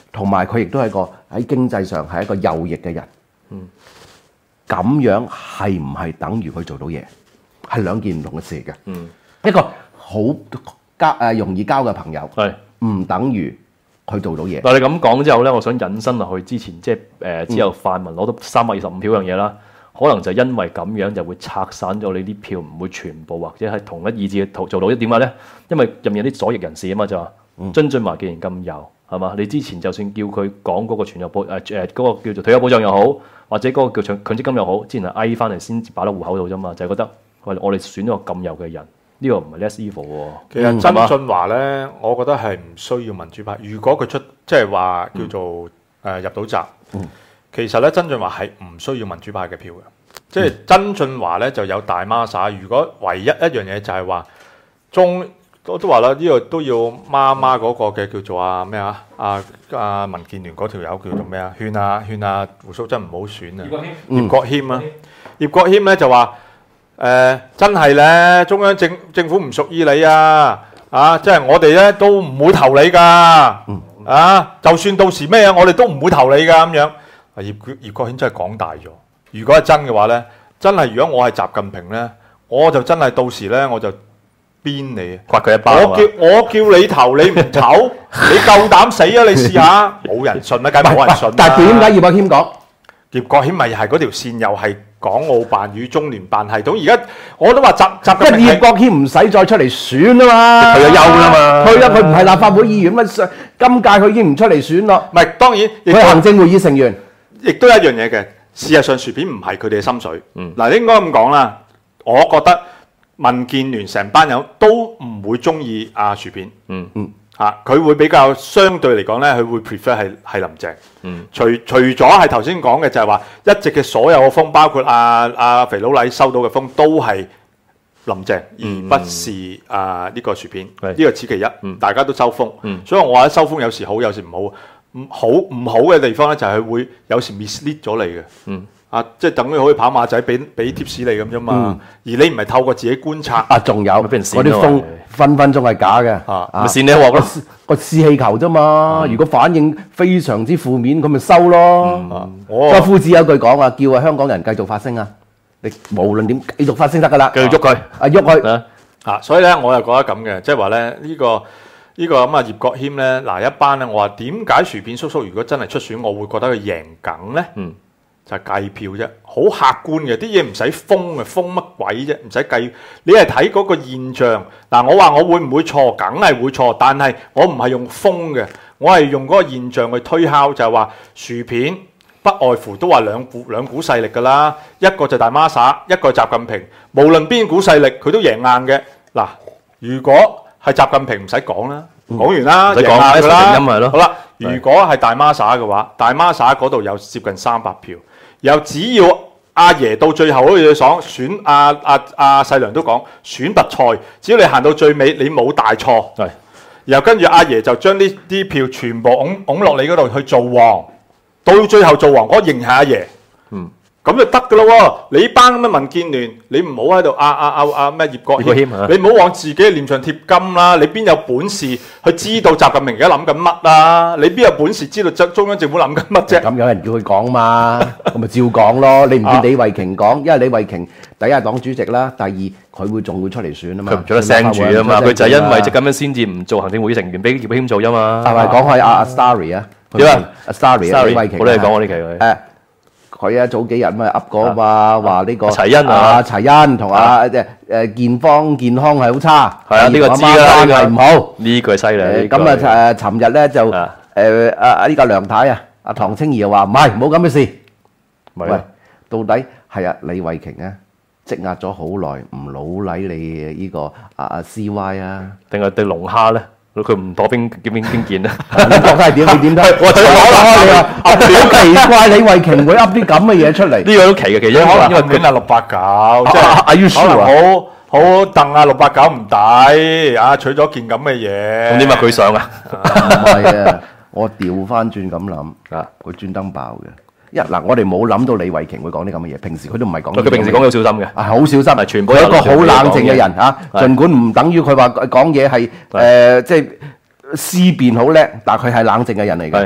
同埋佢亦都係一個喺經濟上係一個右翼嘅人。嗯，咁樣係唔係等於佢做到嘢？係兩件唔同嘅事嘅。嗯，一個好交誒容易交嘅朋友，係唔等於佢做到嘢。 嗱，你咁講之後咧，我想引申落去之前，即係誒、呃、之後泛民攞到三百二十五票樣嘢啦。可能就因為咁樣就會拆散咗你啲票，唔會全部或者係同一意志嘅做到一點解咧？因為入面有啲左翼人士啊嘛，就話、嗯、曾俊華既然咁右，係嘛？你之前就算叫佢講嗰個全有保誒誒嗰個叫做退休保障又好，或者嗰個叫強強積金又好，之前係嗌翻嚟先至擺到戶口度啫嘛，就係、是、覺得喂我哋選咗個咁右嘅人，呢、這個唔係 less evil 喎。 其實曾俊華咧，嗯、我覺得係唔需要民主派。如果佢出即係話叫做誒、嗯呃、入到閘。嗯其實咧，曾俊華係唔需要民主派嘅票嘅，即係曾俊華咧就有大孖沙。如果唯一一樣嘢就係話中，我都話啦，呢個都要媽媽嗰個嘅叫做啊咩啊啊啊民建聯嗰條友叫做咩啊？勸啊勸啊胡鬚真唔好選啊！葉國謙啊，葉國謙咧就話誒真係咧，中央政政府唔屬於你啊啊！即係我哋咧都唔會投你㗎啊！就算到時咩啊，我哋都唔會投你㗎咁樣。葉葉國謙真係講大咗。如果係真嘅話咧，真係如果我係習近平咧，我就真係到時咧我就鞭你， 刮佢一巴。 我叫我叫你投，你唔投，你夠膽死啊！你試下，冇人信啊，梗係冇人信。 但係點解葉國謙講？ 葉國謙咪係嗰條線又係港澳辦與中聯辦系統。而家我都話習習近平， 葉國謙唔使再出嚟選啊嘛， 退咗休啦嘛， 退咗佢唔係立法會議員乜？今屆佢已經唔出嚟選咯。 唔係當然， 佢係行政會議成員。 亦都有一樣嘢嘅，事實上薯片唔係佢哋嘅心水。嗱、嗯，應該咁講啦，我覺得民建聯成班友都唔會中意阿薯片。嗯嗯，嚇、啊、佢會比較相對嚟講咧，佢會 prefer 係係林鄭。嗯，除除咗係頭先講嘅就係話，一直嘅所有嘅風，包括阿、啊、阿、啊、肥佬黎收到嘅風，都係林鄭，而不是、嗯、啊呢、這個薯片。呢、這個此其一。嗯、大家都收風。嗯、所以我話收風有時好，有時唔好。唔好唔好嘅地方咧，就係佢會有時 mislead 咗你嘅，嗯，啊，即係等於好似跑馬仔俾俾貼士你咁啫嘛，嗯、而你唔係透過自己觀察， 啊，仲有嗰啲風分分鐘係假嘅， 啊，咪扇你一鑊咯， 個試氣球啫嘛，嗯、如果反應非常之負面，咁咪收咯。嗯啊、我夫子有句講話，叫啊香港人繼續發聲啊，你無論點繼續發聲得噶啦， 繼續喐佢， 啊喐佢， 啊，所以咧我又覺得咁嘅，即係話咧呢個。呢個咁啊，葉國謙咧，嗱一班咧，我話點解薯片叔叔如果真係出選，我會覺得佢贏梗咧？嗯，就係計票啫，好客觀嘅，啲嘢唔使封嘅，封乜鬼啫？唔使計，你係睇嗰個現象。嗱，我話我會唔會錯？梗係會錯，但係我唔係用封嘅，我係用嗰個現象去推敲，就係話薯片不外乎都話兩股兩股勢力㗎啦，一個就大孖沙，一個習近平，無論邊股勢力，佢都贏硬嘅。嗱，如果係習近平唔使講啦，講完啦，贏硬㗎啦。好啦，如果係大孖沙嘅話，大孖沙嗰度有接近三百票，又只要阿爺到最後好似講選阿阿阿細良都講選拔賽，只要你行到最尾，你冇大錯，係，然後跟住阿爺就將呢啲票全部拱拱落你嗰度去做王，到最後做王，我認下阿爺。嗯。咁就得噶咯喎！你班咁嘅民建聯，你唔好喺度啊啊啊啊咩葉國謙，你唔好往自己嘅臉上貼金啦！你邊有本事去知道習近平而家諗緊乜啊？你邊有本事知道中央政府諗緊乜啫？ 咁有人叫佢講嘛，咁咪照講咯。你唔見李慧瓊講，因為李慧瓊第一係黨主席啦，第二佢會仲會出嚟選啊嘛。 佢唔做得聲住啊嘛，佢就係因為就咁樣先至唔做行政會議成員，俾葉國謙做啫嘛。 係咪講開阿阿 Starry 啊？點啊？阿 Starry，李慧瓊， 我哋講我呢期佢。 誒。佢啊早幾日咪噏過嘛，話呢個齊恩啊， 齊恩同阿即係誒健康健康係好差， 係啊呢個知啦，呢個係唔好， 呢句犀利。 咁啊誒，尋日咧就誒阿呢個梁太啊，阿唐青儀又話唔係冇咁嘅事。喂，到底係啊李慧瓊啊積壓咗好耐，唔老禮你呢個阿阿 C Y 啊， 定係對龍蝦咧？佢唔妥邊邊邊件啊？ 你覺得係點？你點睇？我睇攞啦！你話好奇怪，李慧瓊會噏啲咁嘅嘢出嚟？ 呢個都奇嘅，其實可能因為捲啊六八九，即係可能好好鄧啊六八九唔抵啊，取咗件咁嘅嘢。 咁點解佢上啊？ 唔係啊，我調翻轉咁諗啊，佢專登爆嘅。一嗱，我哋冇諗到李慧瓊會講啲咁嘅嘢，平時佢都唔係講。 佢平時講好小心嘅， 係好小心，係全部一個好冷靜嘅人嚇。儘管唔等於佢話講嘢係誒，即係思辨好叻，但係佢係冷靜嘅人嚟嘅。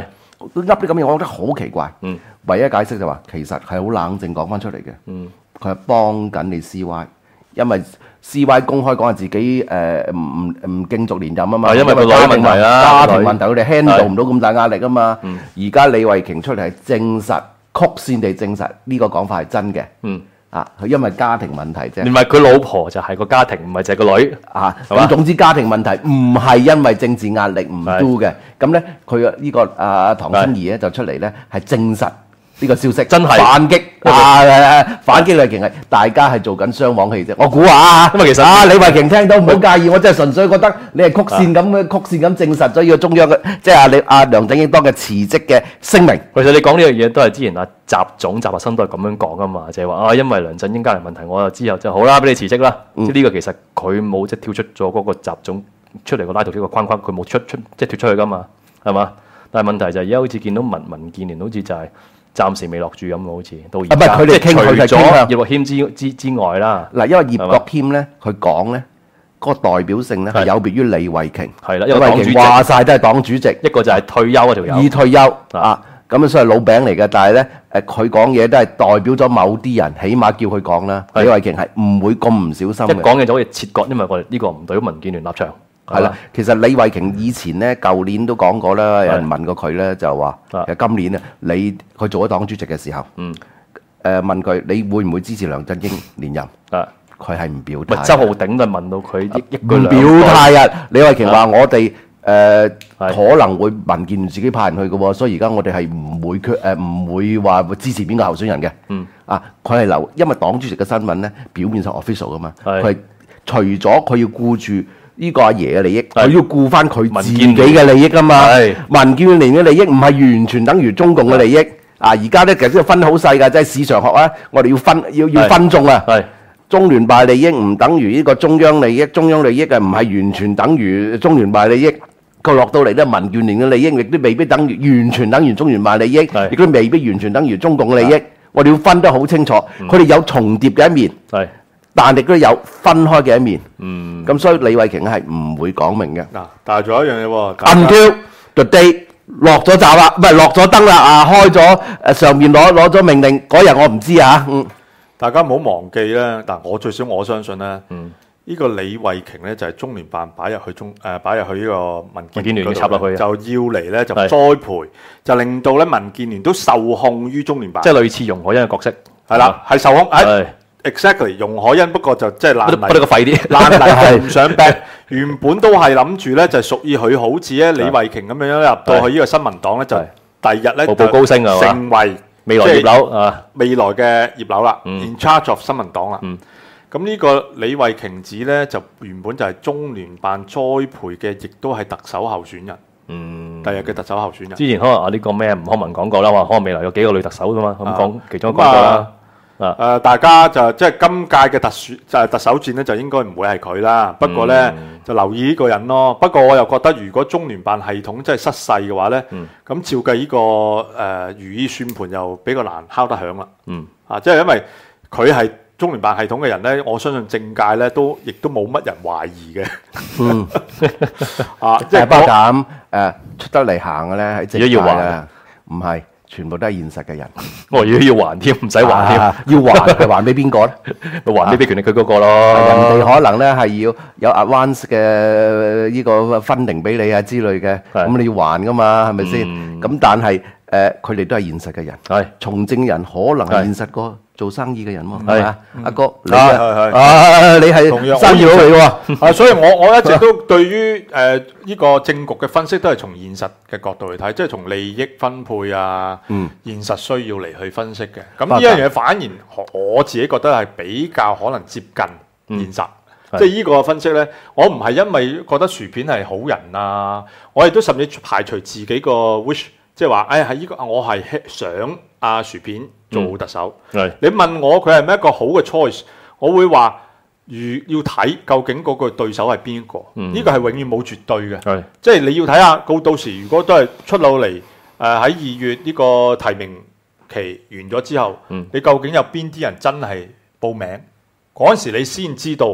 噏啲咁嘢，我覺得好奇怪。 嗯， 唯一解釋就話其實係好冷靜講翻出嚟嘅。 嗯， 佢係幫緊你 C Y，因為 C Y 公開講係自己誒唔唔唔競逐連任啊嘛。 係因為個女家庭問題啦， 家庭問題佢哋 handle 唔到咁大壓力啊嘛。 嗯而家李慧瓊出嚟係證實，曲線地證實呢個講法係真嘅。 嗯。 啊，佢因為家庭問題啫。 唔係佢老婆就係個家庭，唔係就係個女啊， 係嘛咁總之家庭問題唔係因為政治壓力唔 do 嘅，咁咧佢啊呢個啊唐青儀咧就出嚟咧係證實呢個消息， 真係反擊啊！反擊李慧瓊係大家係做緊雙簧戲啫，我估下因為其實啊李慧瓊聽到唔好介意，我真係純粹覺得你係曲線咁嘅曲線咁證實咗呢個中央嘅，即係阿李阿梁振英當嘅辭職嘅聲明。 其實你講呢樣嘢都係之前阿習總習核心都係咁樣講噶嘛，就係話啊，因為梁振英家庭問題，我就之後就好啦，俾你辭職啦。即係呢個其實佢冇即係跳出咗嗰個習總出嚟個拉圖呢個框框，佢冇出出即係脱出去噶嘛，係嘛？但係問題就係而家好似見到民民建聯好似就係暫時未落注咁，好似到而家。 啊唔係佢哋傾佢哋除傾向咗葉國謙之之之外啦， 嗱，因為葉國謙咧，佢講咧嗰個代表性咧係有別於李慧瓊， 係啦， 李慧因為黨主席瓊話晒都係黨主席。 一個就係退休嗰條友， 已退休啊，咁啊所以老餅嚟嘅，但係咧誒佢講嘢都係代表咗某啲人，起碼叫佢講啦。 係李慧瓊係唔會咁唔小心嘅。 一講嘢就可以切割，因為我哋呢個唔對民建聯立場。 係啦，其實李慧瓊以前咧，舊年都講過啦，有人問過佢咧，就話啊其實今年啊，你佢做咗黨主席嘅時候， 嗯， 誒問佢你會唔會支持梁振英連任？ 啊， 佢係唔表唔係態。 周浩鼎就問到佢一一句兩唔表句態啊！李慧瓊話：我哋誒係可能會民建聯自己派人去嘅喎，所以而家我哋係唔會決誒唔會話會支持邊個候選人嘅。 嗯， 啊，佢係留，因為黨主席嘅身份咧，表面上 official 噶嘛， 係佢係除咗佢要顧住呢個阿爺嘅利益， 係佢要顧翻佢自己民建聯嘅利益啊嘛。 係民建聯嘅利益唔係完全等於中共嘅利益。啊，而家咧其實都分好細㗎，即係市場學啊，我哋要分要要分眾啊。 係中聯辦利益唔等於呢個中央利益，中央利益嘅唔係完全等於中聯辦利益。佢落到嚟咧，民建聯嘅利益亦都未必等於完全等於中聯辦利益， 係亦都未必完全等於中共嘅利益。我哋要分得好清楚，佢哋有重疊嘅一面， 係但亦都有分開嘅一面。 嗯， 咁所以李慧瓊係唔會講明嘅。 嗱，但係仲有一樣嘢喎，大家 Until the day 落咗閘啦，唔係落咗燈啦，啊開咗誒上面攞攞咗命令嗰日我唔知啊，嗯。 大家唔好忘記咧，但我最少我相信咧，呢、 嗯個李慧瓊咧就係中聯辦擺入去中誒擺入去呢個民建民建聯聯要插落去啊就要嚟咧就係栽培，就令到咧民建聯都受控於中聯辦， 即係類似容海恩嘅角色， 係啦，係受控，誒係 exactly 容海恩不過就即係爛不得不得個泥。 廢啲， 爛泥唔上壁，原本都係諗住咧就係屬意佢，好似咧李慧瓊咁樣入到去呢個新民黨咧，就係第二日咧步步高升啊就成為未來葉劉啊， 未來嘅葉劉啦、 嗯 in charge of 新民黨啦。 嗯咁呢個李慧瓊子咧就原本就係中聯辦栽培嘅，亦都係特首候選人， 嗯第。日嘅特首候選人。 之前可能啊呢個咩吳康文講過啦，話可能未來有幾個女特首噶嘛，咁啊講其中一個講過啦。啊， 誒、大家就即係今屆嘅特選就係特首戰咧，就應該唔會係佢啦。不過咧、 嗯就留意呢個人咯。不過我又覺得，如果中聯辦系統真係失勢嘅話咧，咁、 嗯照計呢、個誒、如意算盤又比較難敲得響啦。 嗯， 啊，即係因為佢係中聯辦系統嘅人咧，我相信政界咧都亦都冇乜人懷疑嘅。 嗯， 啊，即即係不係嗰咁誒出得嚟行嘅咧喺政界如果要還啊，唔係全部都係現實嘅人。 我如果要還添，唔使還添， 啊要還係還俾邊個咧？ 咪還俾俾權力佢嗰個人咯。 哋可能咧係要有 advance 嘅呢個分定俾你啊之類嘅， 係咁你要還噶嘛，係咪先？ 嗯咁但係誒，佢哋都係現實嘅人， 係從政人可能係係現實過做生意嘅人喎，係係咪啊？阿哥，你係啊係係啊，你同樣係生意佬嚟嘅喎。 啊，所以我我一直都對於誒呢個政局嘅分析都係從現實嘅角度嚟睇，即係從利益分配啊、 嗯現實需要嚟去分析嘅。咁呢一樣嘢反而我自己覺得係比較可能接近現實。 嗯即係呢個分析呢，我唔係因為覺得薯片係好人啊，我亦都甚至排除自己個 wish，即係話，誒喺呢個我係想阿薯片做特首。 係你問我佢係咪一個好嘅 choice，我會話如要睇究竟嗰個對手係邊個， 嗯呢個係永遠冇絕對嘅， 係即係你要睇下到到時如果都係出到嚟，誒喺二月呢個提名期完咗之後， 嗯你究竟有邊啲人真係報名？嗰陣時你先知道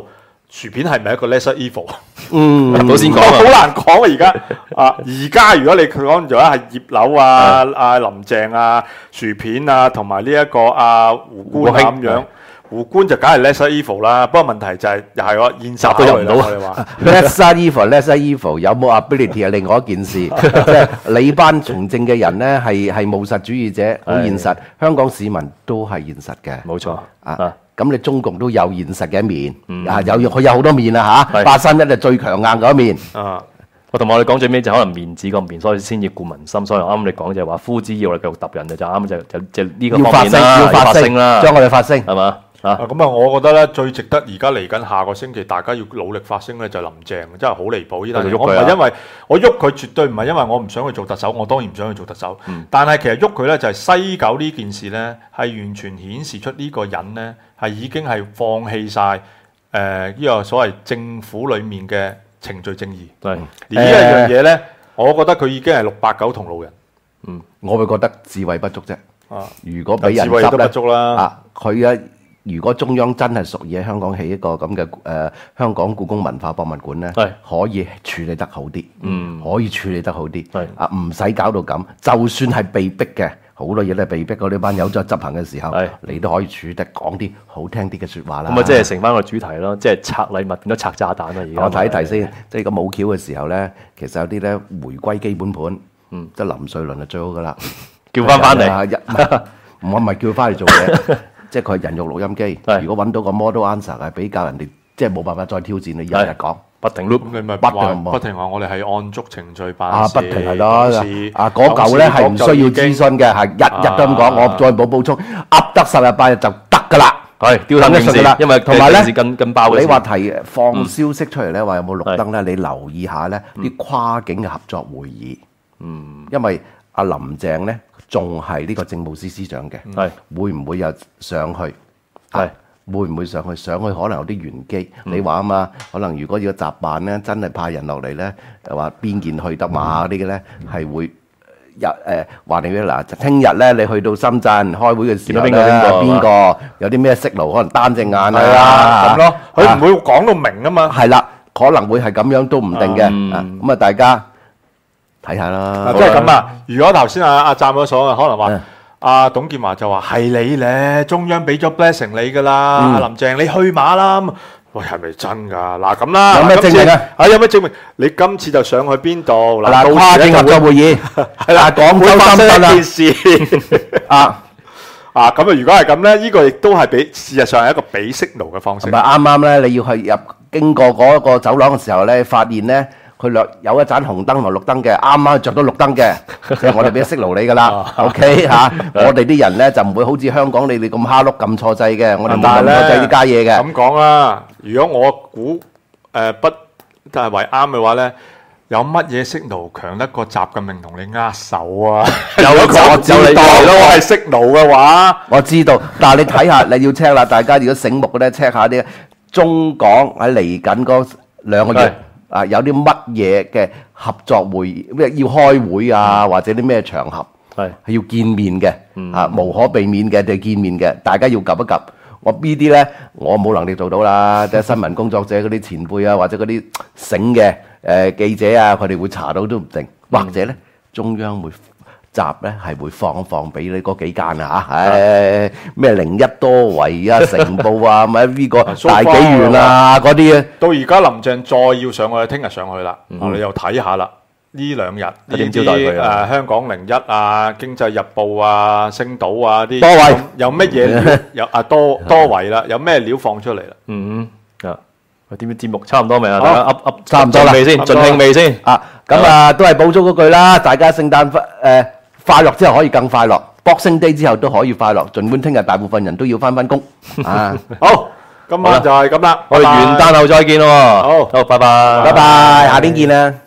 薯片係咪一個 lesser evil？ 嗯，到先講好難講啊！而家啊，而家如果你講咗係葉劉啊、阿林鄭啊、薯片啊，同埋呢一個阿胡官啊咁樣，胡官就梗係 lesser evil 啦。不過問題就係又係我現實都入唔到。我哋話 lesser evil，lesser evil 有冇 ability 係另外一件事。即係你班從政嘅人咧，係係務實主義者，好現實。香港市民都係現實嘅， 冇錯啊。咁你中共都有現實嘅一面，啊有佢有好多面啊嚇，八三一係最強硬嗰一面。 啊，我同埋我哋講最尾就可能面子個面，所以先至顧民心。所以啱啱你講就係話呼之要我哋繼續揼人就啱就就就呢個方面啦， 要發聲啦，將我哋發聲係嘛啊？ 咁啊，我覺得咧最值得而家嚟緊下個星期大家要努力發聲咧，就係林鄭真係好離譜呢單嘢。我唔係因為我喐佢，絕對唔係因為我唔想去做特首，我當然唔想去做特首。嗯、但係其實喐佢咧就係西九呢件事咧，係完全顯示出呢個人咧係已經係放棄晒誒呢個所謂政府裡面嘅程序正義。 係而呢一樣嘢咧，我覺得佢已經係六八九同路人。 嗯，我會覺得智慧不足啫。 啊， 如果俾人智慧都不足啦。 啊，佢啊。如果中央真係屬意喺香港起一個咁嘅誒香港故宮文化博物館咧，可以處理得好啲，嗯，可以處理得好啲，係啊，唔使搞到咁。就算係被逼嘅，好多嘢都係被逼。嗰啲班友在執行嘅時候，你都可以處理得講啲好聽啲嘅説話啦。 咁啊，即係成翻個主題咯，即係拆禮物變咗拆炸彈啦。而家我睇一睇先，即係個冇橋嘅時候咧，其實有啲咧回歸基本盤，嗯，即係林瑞麟就最好噶啦， 叫翻翻嚟， 我唔係叫翻嚟做嘢。即係佢係人肉錄音機，如果揾到個 model answer 係比較人哋，即係冇辦法再挑戰你，日日講不停 loop， 你咪不停不停話我哋係按足程序辦事， 啊不停係咯，啊嗰嚿咧係唔需要諮詢嘅，係日日都咁講，我再冇補充，噏得十日八日就得㗎啦， 係丟淡定時啦，因為同埋咧更更爆嘅。 你話提放消息出嚟咧，話有冇綠燈咧？你留意下咧啲跨境嘅合作會議，嗯，因為阿林鄭咧。仲係呢個政務司司長嘅，係會唔會有上去？係會唔會上去？上去可能有啲玄機。你話啊嘛，可能如果要集辦咧，真係派人落嚟咧，話邊件去得嘛？嗰啲嘅咧係會日誒話你嗱，聽日咧你去到深圳開會嘅時候咧，邊個有啲咩息路？可能單隻眼啊咁咯， 佢唔會講到明啊嘛。 係啦，可能會係咁樣都唔定嘅。咁啊，大家。睇下啦， 即係咁啊！如果頭先阿阿站咗所，可能話阿董建華就話係你咧，中央俾咗 blessing 你噶啦，阿林鄭你去馬啦。喂，係咪真㗎？嗱咁啦， 有咩證明啊？ 啊有咩證明？你今次就上去邊度？ 嗱，跨境合作會議係啦，廣州深圳啊，件事啊啊咁啊！如果係咁咧，呢個亦都係俾事實上係一個俾 signal 嘅方式。 咪啱啱咧？你要去入經過嗰個走廊嘅時候咧，發現咧。佢略有一盞紅燈同綠燈嘅，啱啱着到綠燈嘅，即係我哋俾息勞你噶啦，OK 嚇？我哋啲人咧就唔會好似香港你哋咁蝦碌咁錯掣嘅，我哋冇咁錯掣啲加嘢嘅。 咁講啦，如果我估誒不都係為啱嘅話咧，有乜嘢息勞強得過習近平同你握手啊？有我知道咯，我係息勞嘅話， 我知道。但係你睇下，你要 check 啦，大家如果醒目嘅咧 check 下啲中港喺嚟緊嗰兩個月。啊！有啲乜嘢嘅合作會議，咩要開會啊，或者啲咩場合係係要見面嘅，嗯、啊無可避免嘅就見面嘅，大家要及一及。我呢啲咧，我冇能力做到啦。即係新聞工作者嗰啲前輩啊，或者嗰啲醒嘅誒記者啊，佢哋會查到都唔定，或者咧中央會。集咧係會放一放俾你嗰幾間啊嚇，誒咩零一多維啊、成報啊，咪呢個大紀元啊嗰啲啊。 到而家林鄭再要上去，聽日上去啦，我哋又睇下啦。呢兩日呢啲誒香港零一啊、經濟日報啊、星島啊啲多維有乜嘢有啊多多維啦，有咩料放出嚟啦？ 嗯啊，喂，點節目差唔多未啊？大家噏噏差唔多啦， 未先？盡興未先？ 啊，咁啊都係補足嗰句啦，大家聖誕誒。快樂之後可以更快樂 ，Boxing Day 之後都可以快樂。儘管聽日大部分人都要翻返工。啊， 好，今晚就係咁啦， 我哋元旦後再見咯。好，好，拜拜， 拜拜，下年見啦。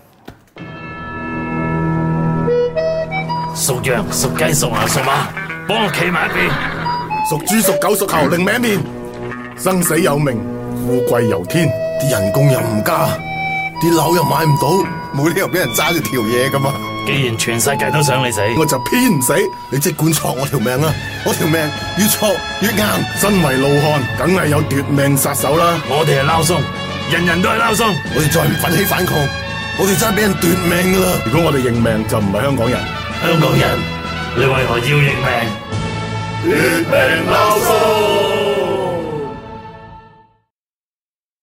屬羊、屬雞、屬牛、屬馬，幫我企埋一邊。 屬豬、屬狗、屬猴，另名一面。生死有命，富貴由天。啲人工又唔加，啲樓又買唔到，冇理由俾人揸住條嘢噶嘛。 既然全世界都想你死， 我就偏唔死。你即管戳我條命啦，我條命越戳越硬。身為老漢，梗係有奪命殺手啦。 我哋係撈鬆， 人人都係撈鬆。 我哋再唔奮起反抗，我哋真係俾人奪命㗎啦！ 如果我哋認命，就唔係香港人。 香港人，你為何要認命？ 奪命撈鬆！